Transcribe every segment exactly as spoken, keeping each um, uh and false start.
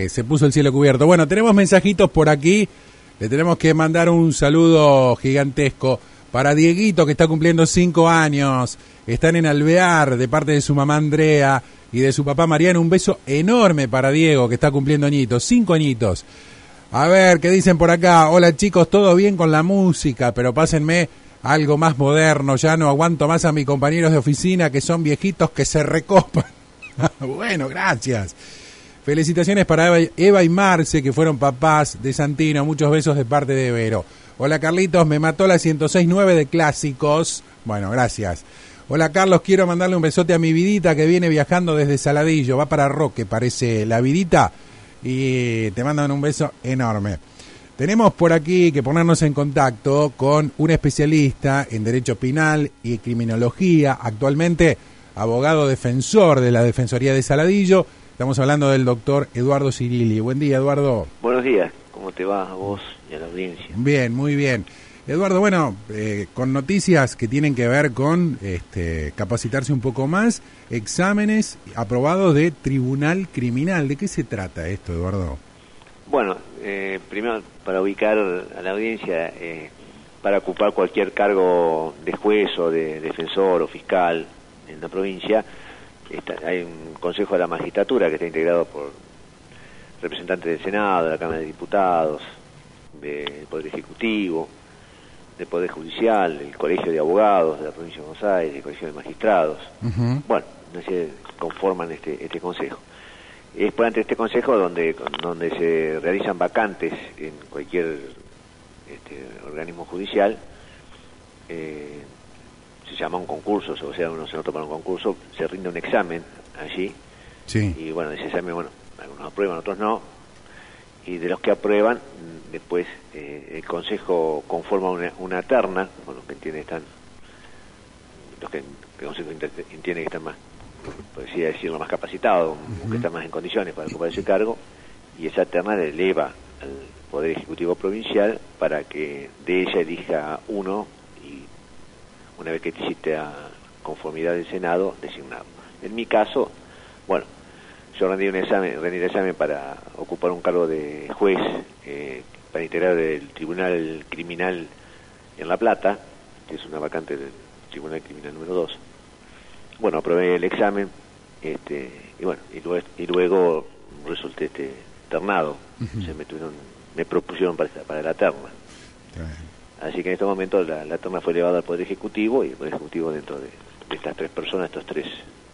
eh, se puso el cielo cubierto. Bueno, tenemos mensajitos por aquí. Le tenemos que mandar un saludo gigantesco para Dieguito, que está cumpliendo cinco años. Están en Alvear, de parte de su mamá Andrea y de su papá Mariano. Un beso enorme para Diego, que está cumpliendo añitos, cinco añitos. A ver, ¿qué dicen por acá? Hola chicos, todo bien con la música, pero pásenme algo más moderno. Ya no aguanto más a mis compañeros de oficina, que son viejitos que se recopan. Bueno, gracias. Felicitaciones para Eva, Eva y Marce, que fueron papás de Santino. Muchos besos de parte de Vero. Hola Carlitos, me mató la ciento seis punto nueve de Clásicos. Bueno, gracias. Hola Carlos, quiero mandarle un besote a mi vidita que viene viajando desde Saladillo. Va para Roque, parece la vidita. Y te mandan un beso enorme. Tenemos por aquí que ponernos en contacto con un especialista en Derecho Penal y Criminología. Actualmente abogado defensor de la Defensoría de Saladillo. Estamos hablando del doctor Eduardo Cirilli. Buen día, Eduardo. Buenos días. ¿Cómo te va a vos y a la audiencia? Bien, muy bien. Eduardo, bueno, eh, con noticias que tienen que ver con este, capacitarse un poco más, exámenes aprobados de Tribunal Criminal. ¿De qué se trata esto, Eduardo? Bueno, eh, primero para ubicar a la audiencia, eh, para ocupar cualquier cargo de juez o de defensor o fiscal en la provincia, está, hay un Consejo de la Magistratura que está integrado por representantes del Senado, de la Cámara de Diputados, del Poder Ejecutivo, del Poder Judicial, el Colegio de Abogados de la Provincia de Buenos Aires, el Colegio de Magistrados. Uh-huh. Bueno, así conforman este, este Consejo. Es por ante este Consejo donde, donde se realizan vacantes en cualquier este, organismo judicial. Eh, se llama un concurso, o sea, uno se nota para un concurso, se rinde un examen allí, sí. Y bueno, ese examen, bueno, algunos aprueban, otros no, y de los que aprueban, después eh, el Consejo conforma una, una terna, con los que entiende están, los que el Consejo entiende que están más, por así decirlo, más capacitados, uh-huh. que están más en condiciones para ocupar ese cargo, y esa terna le eleva al Poder Ejecutivo Provincial para que de ella elija uno, una vez que existe a conformidad del Senado, designado. En mi caso, bueno, yo rendí un examen, rendí el examen para ocupar un cargo de juez, eh, para integrar el Tribunal Criminal en La Plata, que es una vacante del Tribunal Criminal número dos. Bueno, aprobé el examen, este, y bueno, y luego, y luego resulté este ternado. Uh-huh. Se me tuvieron, me propusieron para, para la terna. Uh-huh. Así que en este momento la, la terna fue elevada al Poder Ejecutivo, y el Poder Ejecutivo dentro de, de estas tres personas, estos tres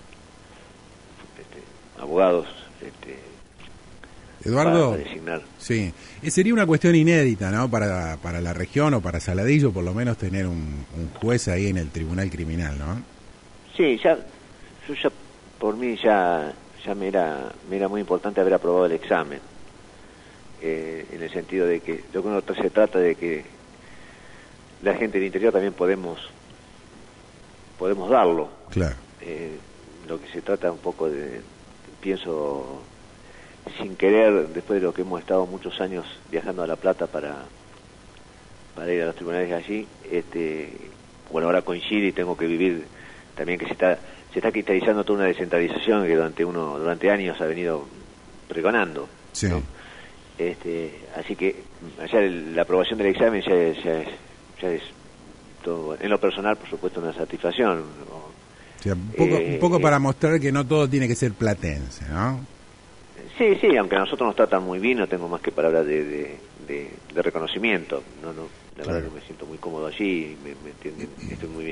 este, abogados, este, Eduardo, para designar. Sí, sería una cuestión inédita, ¿no? Para, para la región o para Saladillo, por lo menos tener un, un juez ahí en el Tribunal Criminal, ¿no? Sí, ya, yo ya por mí ya, ya me era, me era muy importante haber aprobado el examen, eh, en el sentido de que lo que uno se trata de que la gente del interior también podemos podemos darlo. Claro. Eh, lo que se trata un poco de, pienso, sin querer, después de lo que hemos estado muchos años viajando a La Plata para para ir a los tribunales allí, este, bueno, ahora coincide y tengo que vivir también que se está se está cristalizando toda una descentralización que durante uno durante años ha venido pregonando. Sí. ¿No? Este, así que allá la aprobación del examen ya es, ya es ya es todo, en lo personal, por supuesto, una satisfacción, ¿no? O sea, un poco, eh, un poco para mostrar que no todo tiene que ser platense, ¿no? Sí, sí, aunque a nosotros nos tratan muy bien, no tengo más que palabras de, de, de, de reconocimiento. No, no, la claro. verdad que me siento muy cómodo allí, me, me entienden, estoy muy bien.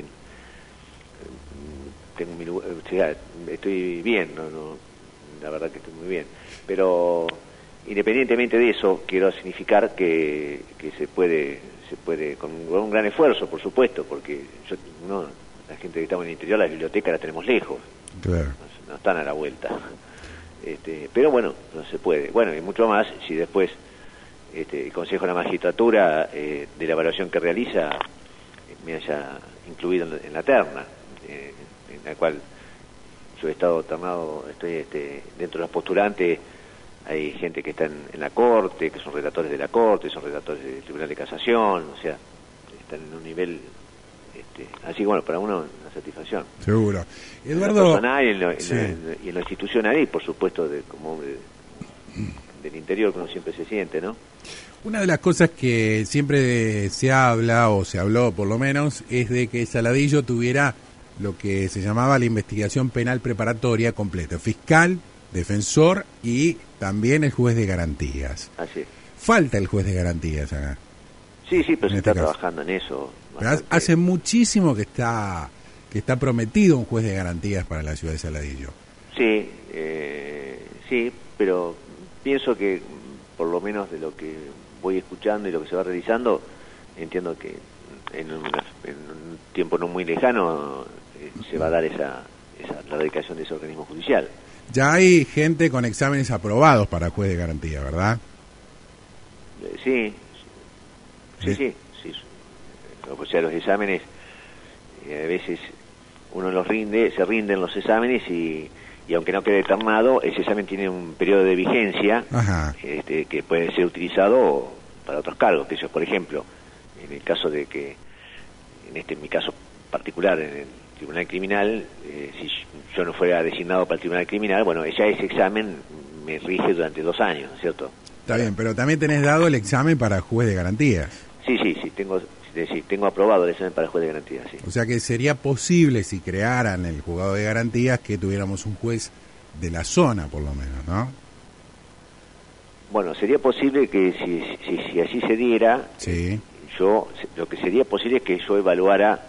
Tengo mi lugar, o sea, estoy bien, no, no, la verdad que estoy muy bien. Pero independientemente de eso, quiero significar que, que se puede se puede con un gran esfuerzo, por supuesto, porque yo, no, la gente que estamos en el interior, las bibliotecas las tenemos lejos, claro. no, no están a la vuelta, este, pero bueno, no se puede. Bueno, y mucho más si después este, el Consejo de la Magistratura, eh, de la evaluación que realiza, eh, me haya incluido en la, en la terna, eh, en la cual yo he estado ternado, estoy este, dentro de los postulantes. Hay gente que está en, en la Corte, que son relatores de la Corte, son relatores del Tribunal de Casación, o sea, están en un nivel, este, así que bueno, para uno una satisfacción. Seguro. Eduardo. En lo personal y en lo, sí. en lo, y en lo institucional y por supuesto de, como hombre de, del interior que uno siempre se siente, ¿no? Una de las cosas que siempre se habla, o se habló por lo menos, es de que Saladillo tuviera lo que se llamaba la investigación penal preparatoria completa, fiscal, defensor y también el juez de garantías. Así es. Falta el juez de garantías acá. Sí, sí, pero en se este está caso. trabajando en eso. Pero hace muchísimo que está que está prometido un juez de garantías para la ciudad de Saladillo. Sí, eh, sí, pero pienso que por lo menos de lo que voy escuchando y lo que se va realizando, entiendo que en, una, en un tiempo no muy lejano eh, se va a dar esa, esa la dedicación de ese organismo judicial. Ya hay gente con exámenes aprobados para juez de garantía, ¿verdad? Eh, sí, sí, sí, sí, sí. O sea, los exámenes, eh, a veces uno los rinde, se rinden los exámenes y, y aunque no quede determinado, ese examen tiene un periodo de vigencia este, que puede ser utilizado para otros cargos. Que eso, por ejemplo, en el caso de que, en este en mi caso particular, en el Tribunal Criminal, eh, si yo no fuera designado para el Tribunal Criminal, bueno, ya ese examen me rige durante dos años, ¿cierto? Está bien, pero también tenés dado el examen para juez de garantías. Sí, sí, sí, tengo, sí, tengo aprobado el examen para juez de garantías, sí. O sea que sería posible, si crearan el juzgado de garantías, que tuviéramos un juez de la zona, por lo menos, ¿no? Bueno, sería posible que si, si, si así se diera, sí. yo, lo que sería posible es que yo evaluara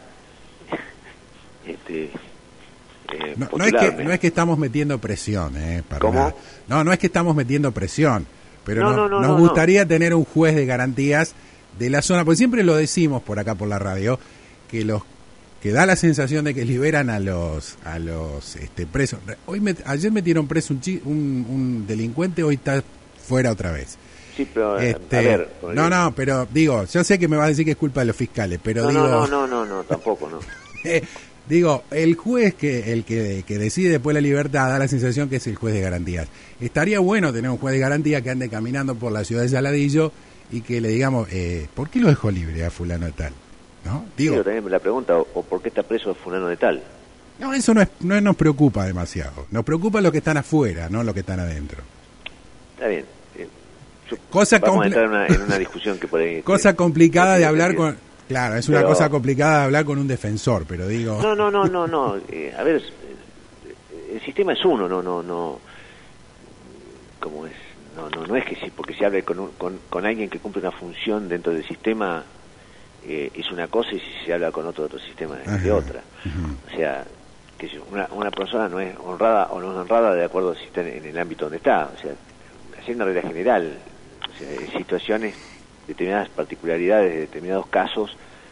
este eh, no, no, es que, no es que estamos metiendo presión, ¿eh? Para ¿Cómo? nada. No, no es que estamos metiendo presión, pero no, no, no, no, nos no, gustaría no. tener un juez de garantías de la zona, porque siempre lo decimos por acá por la radio, que los que da la sensación de que liberan a los a los este presos. Hoy me, ayer metieron preso un, chi, un, un delincuente, hoy está fuera otra vez. Sí, pero este, a ver, no, no, pero digo, yo sé que me vas a decir que es culpa de los fiscales, pero no, digo, no, no, no, no, no, tampoco, no. eh, digo, el juez que el que, que decide después la libertad da la sensación que es el juez de garantías. Estaría bueno tener un juez de garantía que ande caminando por la ciudad de Saladillo y que le digamos, eh, ¿por qué lo dejó libre a fulano de tal? ¿No? Digo, sí, también me la pregunta, o, o ¿por qué está preso fulano de tal? No, eso no, es, no nos preocupa demasiado. Nos preocupa los que están afuera, no los que están adentro. Está bien. Eh, yo, cosa vamos a entrar en una, una, en una discusión que por ahí... Cosa que, complicada que, de hablar que, con... Claro, es una pero, cosa complicada de hablar con un defensor, pero digo... No, no, no, no, no. Eh, a ver, el sistema es uno, no, no, no... ¿Cómo es? No, no, no es que sí, porque se hable con, un, con, con alguien que cumple una función dentro del sistema eh, es una cosa, y si se habla con otro otro sistema es de otra. Uh-huh. O sea, que una, una persona no es honrada o no es honrada de acuerdo si está en el ámbito donde está. O sea, haciendo una regla general, o sea, hay situaciones, determinadas particularidades de determinados casos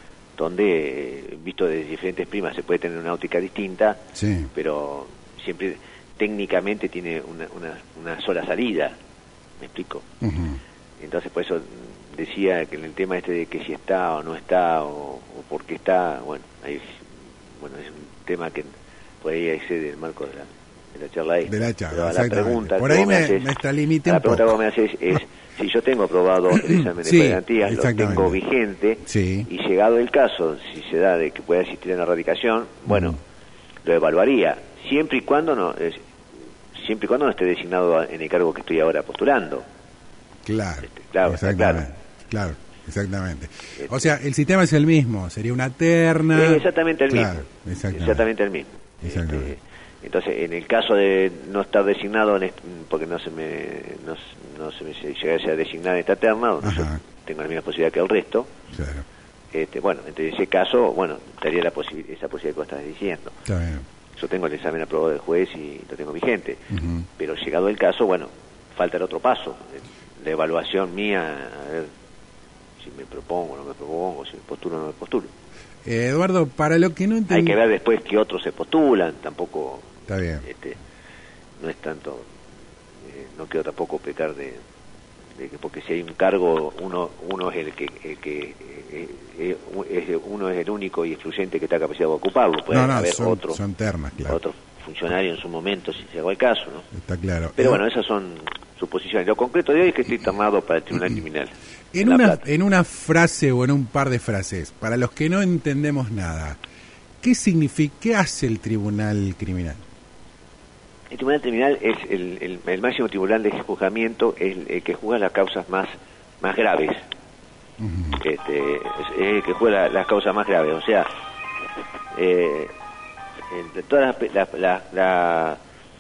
donde, visto desde diferentes primas, se puede tener una óptica distinta, sí. Pero siempre técnicamente tiene una, una, una sola salida. ¿Me explico? Uh-huh. Entonces, por eso decía que en el tema este de que si está o no está, o, o por qué está, bueno, ahí, bueno, es un tema que por ahí excede el marco de la, de la charla ahí. De la charla, pero la pregunta por ahí me, me, haces, me extralimité un poco. La pregunta que vos me haces es, si yo tengo aprobado el examen de sí, garantías, lo tengo vigente, sí. Y llegado el caso, si se da de que pueda existir una erradicación, bueno, uh-huh. lo evaluaría, siempre y cuando no... Es, siempre y cuando no esté designado en el cargo que estoy ahora postulando. Claro, este, claro, exactamente, claro. claro, exactamente. Este, o sea, el sistema es el mismo, sería una terna... Es exactamente el claro, mismo. Exactamente. exactamente el mismo. Exactamente. Este, entonces, en el caso de no estar designado, en este, porque no se me no, no se me llegase a designar en esta terna, yo tengo la misma posibilidad que el resto, claro. este, bueno, en ese caso, bueno, estaría la posi- esa posibilidad que vos estás diciendo. Está bien. Yo tengo el examen aprobado del juez y lo tengo vigente, uh-huh. pero llegado el caso, bueno, falta el otro paso, la evaluación mía, a ver si me propongo o no me propongo, si me postulo o no me postulo. Eh, Eduardo, para lo que no entendí... Hay que ver después que otros se postulan, tampoco... Está bien. Este, no es tanto, eh, no quiero tampoco pecar de, de que porque si hay un cargo, uno uno es el que, el que eh, eh, es, uno es el único y excluyente que está capacitado de ocuparlo. Puede no, no, haber son, otro, son ternas, claro. otro funcionario en su momento, si se haga el caso, ¿no? Está claro. Pero eh, bueno, esas son suposiciones. Lo concreto de hoy es que estoy internado para el Tribunal Criminal. En una, en una frase o en un par de frases, para los que no entendemos nada, ¿qué significa, qué hace el Tribunal Criminal? El tribunal criminal es el, el, el máximo tribunal de juzgamiento, el, el que juzga las causas más más graves. Uh-huh. Este, es, es el que juzga la, las causas más graves. O sea, eh, entre todas las... La, la, la,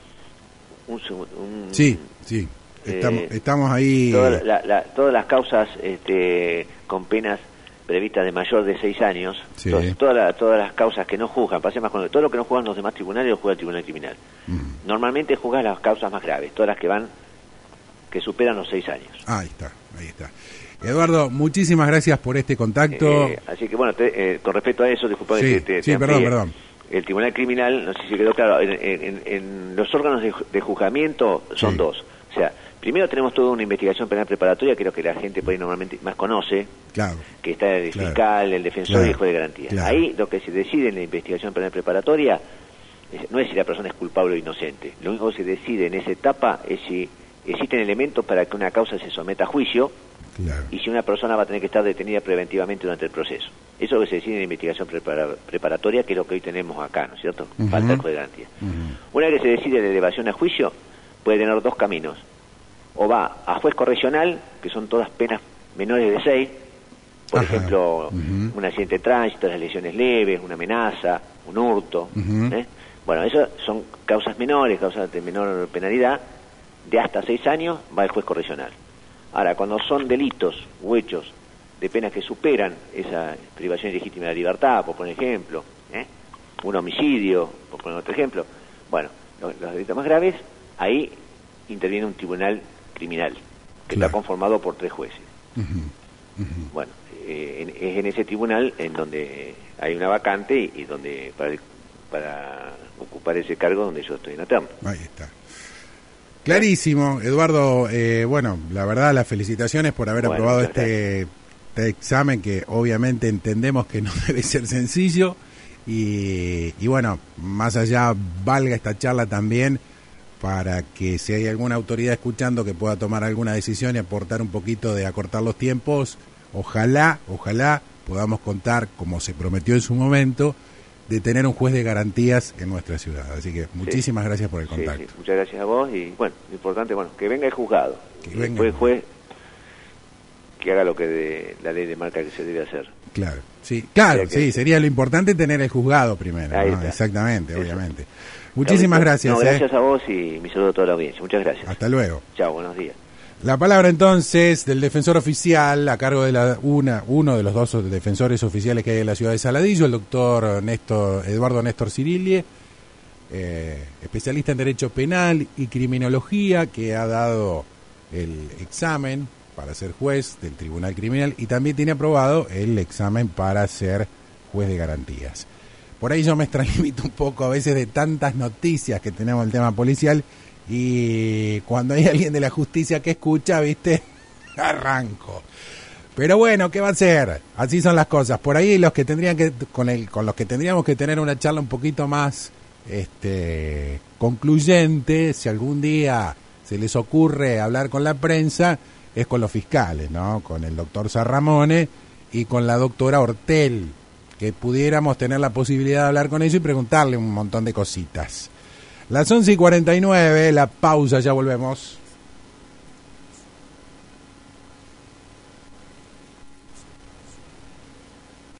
un, un, sí, sí. Estamos, eh, estamos ahí... Toda la, la, todas las causas este, con penas previstas de mayor de seis años, sí. todas, toda la, todas las causas que no juzgan, pase más con todo lo que no juzgan los demás tribunales lo juega el tribunal criminal. Mm. Normalmente juzga las causas más graves, todas las que van, que superan los seis años. Ah, ahí está, ahí está. Eduardo, muchísimas gracias por este contacto. Eh, así que bueno, te, eh, con respecto a eso, disculpa sí, que te, te, sí, te perdón, perdón. El tribunal criminal, no sé si quedó claro, en, en, en los órganos de, de juzgamiento son sí. dos. O sea, primero tenemos toda una investigación penal preparatoria, que es lo que la gente por ahí normalmente más conoce, claro, que está el claro, fiscal, el defensor claro, y el juez de garantía. Claro. Ahí lo que se decide en la investigación penal preparatoria es, no es si la persona es culpable o inocente. Lo único que se decide en esa etapa es si existen elementos para que una causa se someta a juicio, claro, y si una persona va a tener que estar detenida preventivamente durante el proceso. Eso es lo que se decide en la investigación prepara, preparatoria, que es lo que hoy tenemos acá, ¿no es cierto? Uh-huh. Falta el juez de garantía. Uh-huh. Una vez que se decide la elevación a juicio, puede tener dos caminos. O va a juez correccional, que son todas penas menores de seis, por Ajá. ejemplo, uh-huh. un accidente de tránsito, las lesiones leves, una amenaza, un hurto. Uh-huh. ¿eh? Bueno, eso son causas menores, causas de menor penalidad, de hasta seis años va el juez correccional. Ahora, cuando son delitos u hechos de penas que superan esa privación ilegítima de la libertad, por poner ejemplo, ¿eh? un homicidio, por poner otro ejemplo, bueno, los, los delitos más graves, ahí interviene un tribunal criminal, que claro, está conformado por tres jueces. Uh-huh. Uh-huh. Bueno, eh, en, es en ese tribunal en donde hay una vacante y, y donde para, para ocupar ese cargo donde yo estoy en la terna. Ahí está. Clarísimo, Eduardo. Eh, bueno, la verdad, las felicitaciones por haber bueno, aprobado este, este examen, que obviamente entendemos que no debe ser sencillo. Y, y bueno, más allá, valga esta charla también para que si hay alguna autoridad escuchando que pueda tomar alguna decisión y aportar un poquito de acortar los tiempos, ojalá, ojalá podamos contar, como se prometió en su momento, de tener un juez de garantías en nuestra ciudad. Así que muchísimas sí. gracias por el contacto. Sí, sí. Muchas gracias a vos y bueno, lo importante, bueno, que venga el juzgado, que y venga después el juez que haga lo que de, la ley demarca que se debe hacer. Claro, sí, claro, o sea, sí, sería lo importante tener el juzgado primero, ¿no? Exactamente, Eso. obviamente. Muchísimas gracias. No, gracias eh. a vos y mi saludo a toda la audiencia. Muchas gracias. Hasta luego. Chao, buenos días. La palabra entonces del defensor oficial a cargo de la una uno de los dos defensores oficiales que hay en la ciudad de Saladillo, el doctor Néstor, Eduardo Néstor Cirilie, eh, especialista en Derecho Penal y Criminología, que ha dado el examen para ser juez del Tribunal Criminal y también tiene aprobado el examen para ser juez de garantías. Por ahí yo me extralimito un poco a veces de tantas noticias que tenemos el tema policial, y cuando hay alguien de la justicia que escucha, viste, arranco. Pero bueno, ¿qué va a ser? Así son las cosas. Por ahí los que tendrían que, con el, con los que tendríamos que tener una charla un poquito más, este, concluyente, si algún día se les ocurre hablar con la prensa, es con los fiscales, ¿no? Con el doctor Sarramone y con la doctora Ortel, que pudiéramos tener la posibilidad de hablar con ellos y preguntarle un montón de cositas. Las once y cuarenta y nueve, la pausa, ya volvemos.